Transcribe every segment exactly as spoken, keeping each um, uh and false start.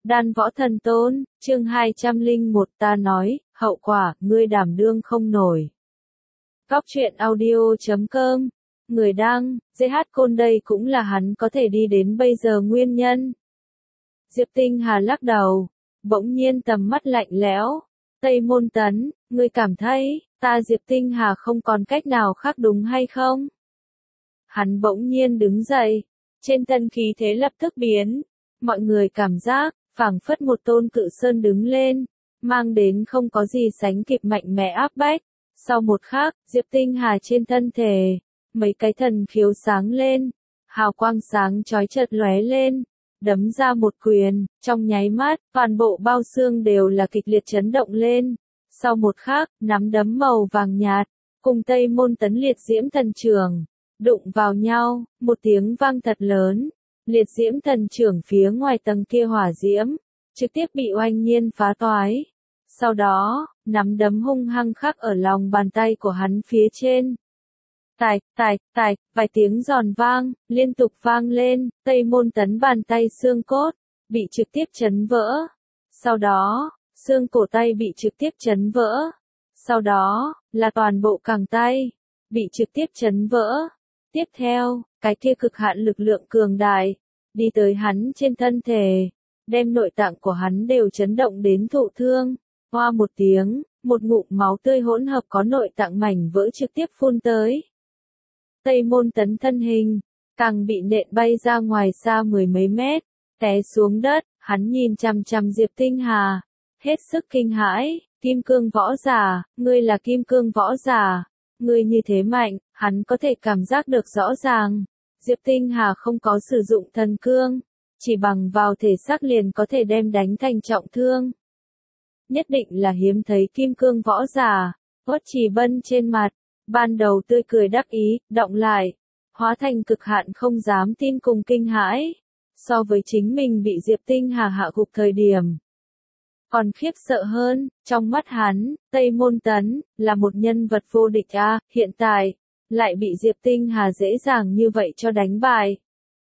Đan Võ Thần Tôn, chương hai trăm lẻ một ta nói, hậu quả, ngươi đảm đương không nổi. Góc truyện audio chấm com, người đăng, giê hát Côn đây cũng là hắn có thể đi đến bây giờ nguyên nhân. Diệp Tinh Hà lắc đầu, bỗng nhiên tầm mắt lạnh lẽo. Tây Môn Tấn, ngươi cảm thấy, ta Diệp Tinh Hà không còn cách nào khác đúng hay không? Hắn bỗng nhiên đứng dậy, trên thân khí thế lập tức biến. Mọi người cảm giác, phảng phất một tôn cự sơn đứng lên, mang đến không có gì sánh kịp mạnh mẽ áp bách. Sau một khắc, Diệp Tinh Hà trên thân thể, mấy cái thần khiếu sáng lên, hào quang sáng chói chợt lóe lên, đấm ra một quyền, trong nháy mắt, toàn bộ bao xương đều là kịch liệt chấn động lên. Sau một khắc, nắm đấm màu vàng nhạt, cùng Tây Môn Tấn liệt diễm thần trưởng, đụng vào nhau, một tiếng vang thật lớn. Liệt diễm thần trưởng phía ngoài tầng kia hỏa diễm, trực tiếp bị oanh nhiên phá toái. Sau đó, nắm đấm hung hăng khắc ở lòng bàn tay của hắn phía trên. Tạch, tạch, tạch, vài tiếng giòn vang, liên tục vang lên, Tây Môn Tấn bàn tay xương cốt, bị trực tiếp chấn vỡ. Sau đó, xương cổ tay bị trực tiếp chấn vỡ. Sau đó, là toàn bộ cẳng tay, bị trực tiếp chấn vỡ. Tiếp theo, cái kia cực hạn lực lượng cường đại, đi tới hắn trên thân thể, đem nội tạng của hắn đều chấn động đến thụ thương. Hoa một tiếng, một ngụm máu tươi hỗn hợp có nội tạng mảnh vỡ trực tiếp phun tới. Tây Môn Tấn thân hình, càng bị nện bay ra ngoài xa mười mấy mét, té xuống đất, hắn nhìn chằm chằm Diệp Tinh Hà, hết sức kinh hãi, kim cương võ giả, ngươi là kim cương võ giả, ngươi như thế mạnh, hắn có thể cảm giác được rõ ràng. Diệp Tinh Hà không có sử dụng thần cương, chỉ bằng vào thể xác liền có thể đem đánh thành trọng thương. Nhất định là hiếm thấy kim cương võ giả. Uất Trì Bân trên mặt, ban đầu tươi cười đắc ý, động lại, hóa thành cực hạn không dám tin cùng kinh hãi. So với chính mình bị Diệp Tinh Hà hạ gục thời điểm, còn khiếp sợ hơn, trong mắt hắn, Tây Môn Tấn, là một nhân vật vô địch a, à, hiện tại, lại bị Diệp Tinh Hà dễ dàng như vậy cho đánh bại.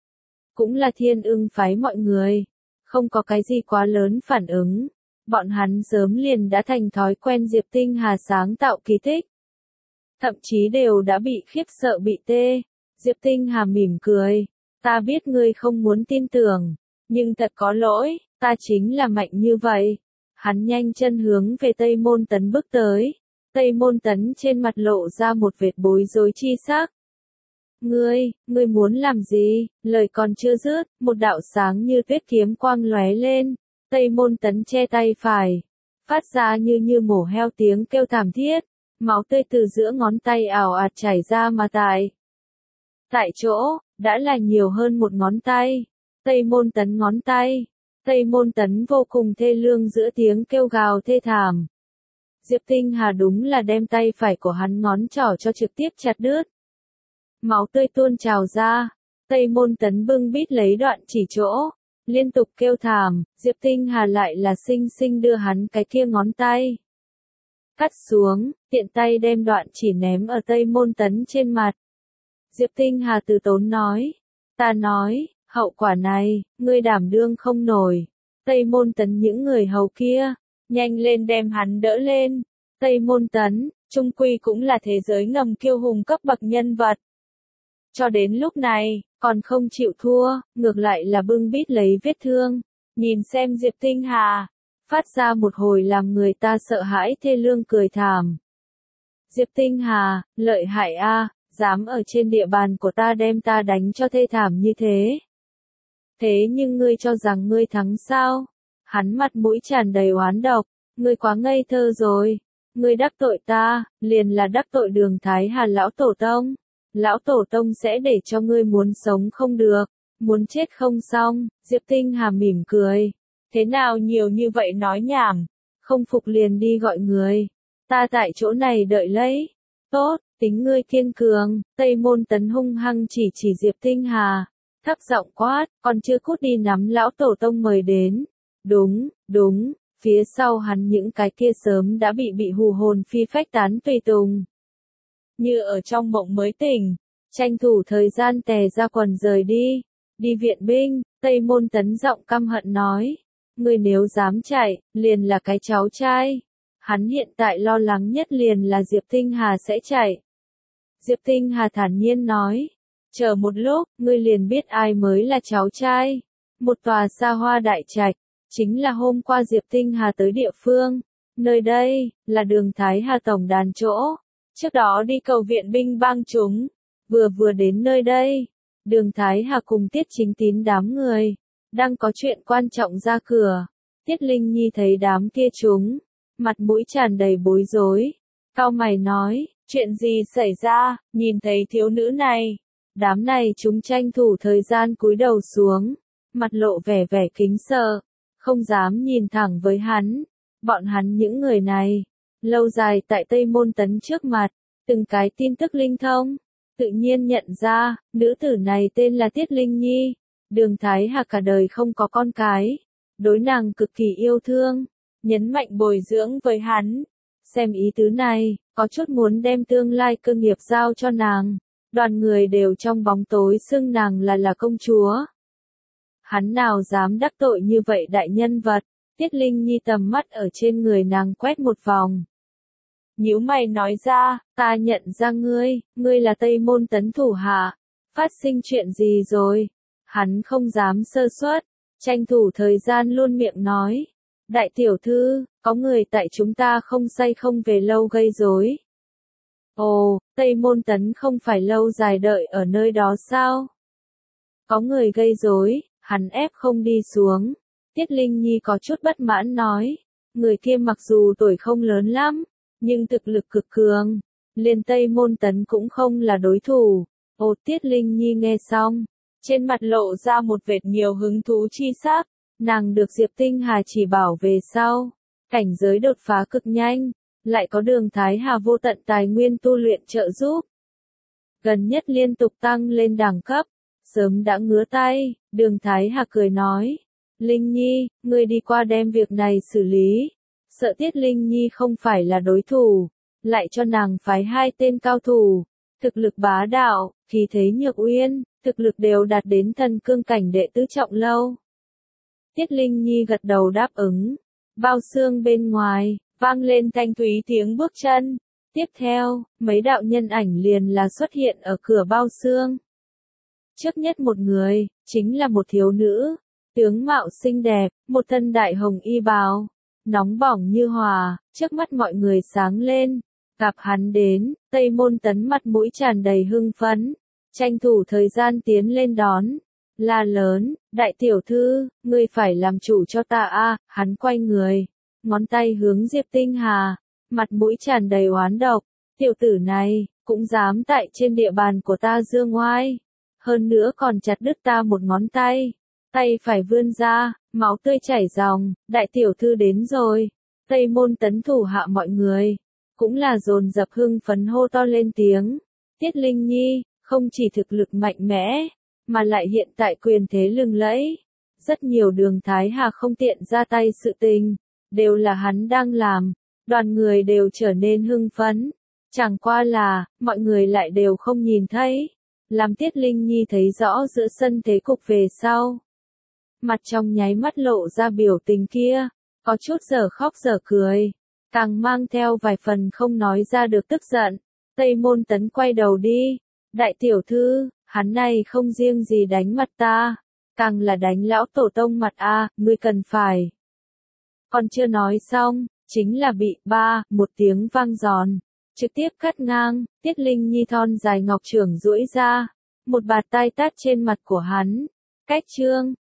Cũng là Thiên Ưng phái mọi người, không có cái gì quá lớn phản ứng, bọn hắn sớm liền đã thành thói quen Diệp Tinh Hà sáng tạo kỳ tích. Thậm chí đều đã bị khiếp sợ bị tê. Diệp Tinh Hà mỉm cười, ta biết ngươi không muốn tin tưởng, nhưng thật có lỗi, ta chính là mạnh như vậy. Hắn nhanh chân hướng về Tây Môn Tấn bước tới. Tây Môn Tấn trên mặt lộ ra một vệt bối rối chi sắc. Ngươi, ngươi muốn làm gì? Lời còn chưa dứt, một đạo sáng như tuyết kiếm quang lóe lên. Tây Môn Tấn che tay phải, phát ra như như mổ heo tiếng kêu thảm thiết, máu tươi từ giữa ngón tay ảo ạt chảy ra mà tại. Tại chỗ, đã là nhiều hơn một ngón tay. Tây Môn Tấn ngón tay. Tây Môn Tấn vô cùng thê lương giữa tiếng kêu gào thê thảm. Diệp Tinh Hà đúng là đem tay phải của hắn ngón trỏ cho trực tiếp chặt đứt. Máu tươi tuôn trào ra, Tây Môn Tấn bưng bít lấy đoạn chỉ chỗ, liên tục kêu thảm, Diệp Tinh Hà lại là xinh xinh đưa hắn cái kia ngón tay. Cắt xuống, tiện tay đem đoạn chỉ ném ở Tây Môn Tấn trên mặt. Diệp Tinh Hà từ tốn nói, ta nói, hậu quả này, ngươi đảm đương không nổi. Tây Môn Tấn những người hầu kia, nhanh lên đem hắn đỡ lên. Tây Môn Tấn, trung quy cũng là thế giới ngầm kiêu hùng cấp bậc nhân vật. Cho đến lúc này, còn không chịu thua, ngược lại là bưng bít lấy vết thương. Nhìn xem Diệp Tinh Hà, phát ra một hồi làm người ta sợ hãi thê lương cười thảm. Diệp Tinh Hà, lợi hại a, à, dám ở trên địa bàn của ta đem ta đánh cho thê thảm như thế. Thế nhưng ngươi cho rằng ngươi thắng sao? Hắn mặt mũi tràn đầy oán độc, ngươi quá ngây thơ rồi. Ngươi đắc tội ta, liền là đắc tội Đường Thái Hà lão tổ tông. Lão tổ tông sẽ để cho ngươi muốn sống không được, muốn chết không xong. Diệp Tinh Hà mỉm cười. Thế nào nhiều như vậy nói nhảm, không phục liền đi gọi người. Ta tại chỗ này đợi lấy. Tốt, tính ngươi kiên cường. Tây Môn Tấn hung hăng chỉ chỉ Diệp Tinh Hà, thấp giọng quát, còn chưa cút đi nắm lão tổ tông mời đến. Đúng, đúng, phía sau hắn những cái kia sớm đã bị bị hù hồn phi phách tán tùy tùng. Như ở trong mộng mới tỉnh, tranh thủ thời gian tè ra quần rời đi, đi viện binh. Tây Môn Tấn giọng căm hận nói, ngươi nếu dám chạy, liền là cái cháu trai. Hắn hiện tại lo lắng nhất liền là Diệp Tinh Hà sẽ chạy. Diệp Tinh Hà thản nhiên nói, chờ một lúc, ngươi liền biết ai mới là cháu trai. Một tòa xa hoa đại trạch, chính là hôm qua Diệp Tinh Hà tới địa phương. Nơi đây, là đường Thái Hà tổng đàn chỗ. Trước đó đi cầu viện binh bang chúng, vừa vừa đến nơi đây. Đường Thái Hà cùng Tiết Chính Tín đám người, đang có chuyện quan trọng ra cửa. Tiết Linh Nhi thấy đám kia chúng, mặt mũi tràn đầy bối rối. Cau mày nói, chuyện gì xảy ra, nhìn thấy thiếu nữ này. Đám này chúng tranh thủ thời gian cúi đầu xuống, mặt lộ vẻ vẻ kính sợ, không dám nhìn thẳng với hắn. Bọn hắn những người này, lâu dài tại Tây Môn Tấn trước mặt, từng cái tin tức linh thông, tự nhiên nhận ra, nữ tử này tên là Tiết Linh Nhi. Đường Thái Hà cả đời không có con cái, đối nàng cực kỳ yêu thương, nhấn mạnh bồi dưỡng với hắn. Xem ý tứ này, có chút muốn đem tương lai cơ nghiệp giao cho nàng. Đoàn người đều trong bóng tối xưng nàng là là công chúa. Hắn nào dám đắc tội như vậy đại nhân vật. Tiết Linh Nhi tầm mắt ở trên người nàng quét một vòng. Nhíu mày nói ra, ta nhận ra ngươi, ngươi là Tây Môn Tấn thủ hạ. Phát sinh chuyện gì rồi? Hắn không dám sơ suất, tranh thủ thời gian luôn miệng nói. Đại tiểu thư, có người tại chúng ta không say không về lâu gây rối. Ồ, Tây Môn Tấn không phải lâu dài đợi ở nơi đó sao? Có người gây rối, hắn ép không đi xuống. Tiết Linh Nhi có chút bất mãn nói, người kia mặc dù tuổi không lớn lắm, nhưng thực lực cực cường, liền Tây Môn Tấn cũng không là đối thủ. Ồ, Tiết Linh Nhi nghe xong, trên mặt lộ ra một vệt nhiều hứng thú chi sắc, nàng được Diệp Tinh Hà chỉ bảo về sau, cảnh giới đột phá cực nhanh, lại có đường Thái Hà vô tận tài nguyên tu luyện trợ giúp. Gần nhất liên tục tăng lên đẳng cấp, sớm đã ngứa tay, đường Thái Hà cười nói. Linh Nhi, ngươi đi qua đem việc này xử lý. Sợ Tiết Linh Nhi không phải là đối thủ, lại cho nàng phái hai tên cao thủ, thực lực bá đạo, khí thế nhược uyên, thực lực đều đạt đến thần cương cảnh đệ tứ trọng lâu. Tiết Linh Nhi gật đầu đáp ứng. Bao xương bên ngoài, vang lên thanh thúy tiếng bước chân. Tiếp theo, mấy đạo nhân ảnh liền là xuất hiện ở cửa bao xương. Trước nhất một người, chính là một thiếu nữ. Tướng mạo xinh đẹp, một thân đại hồng y bào, nóng bỏng như hòa, trước mắt mọi người sáng lên. Gặp hắn đến, Tây Môn Tấn mặt mũi tràn đầy hưng phấn, tranh thủ thời gian tiến lên đón. La lớn, đại tiểu thư, ngươi phải làm chủ cho ta a. Hắn quay người, ngón tay hướng Diệp Tinh Hà, mặt mũi tràn đầy oán độc. Tiểu tử này, cũng dám tại trên địa bàn của ta dương oai. Hơn nữa còn chặt đứt ta một ngón tay. Tay phải vươn ra, máu tươi chảy ròng, đại tiểu thư đến rồi. Tây Môn Tấn thủ hạ mọi người, cũng là dồn dập hưng phấn hô to lên tiếng. Tiết Linh Nhi, không chỉ thực lực mạnh mẽ, mà lại hiện tại quyền thế lừng lẫy. Rất nhiều đường Thái Hà không tiện ra tay sự tình, đều là hắn đang làm. Đoàn người đều trở nên hưng phấn. Chẳng qua là, mọi người lại đều không nhìn thấy. Làm Tiết Linh Nhi thấy rõ giữa sân thế cục về sau. Mặt trong nháy mắt lộ ra biểu tình kia, có chút giờ khóc giờ cười, càng mang theo vài phần không nói ra được tức giận. Tây Môn Tấn quay đầu đi, đại tiểu thư, hắn này không riêng gì đánh mặt ta, càng là đánh lão tổ tông mặt a, ngươi cần phải. Còn chưa nói xong, chính là bị ba, một tiếng vang giòn, trực tiếp cắt ngang. Tiết Linh Nhi thon dài ngọc trưởng duỗi ra, một bạt tai tát trên mặt của hắn. Cách trương,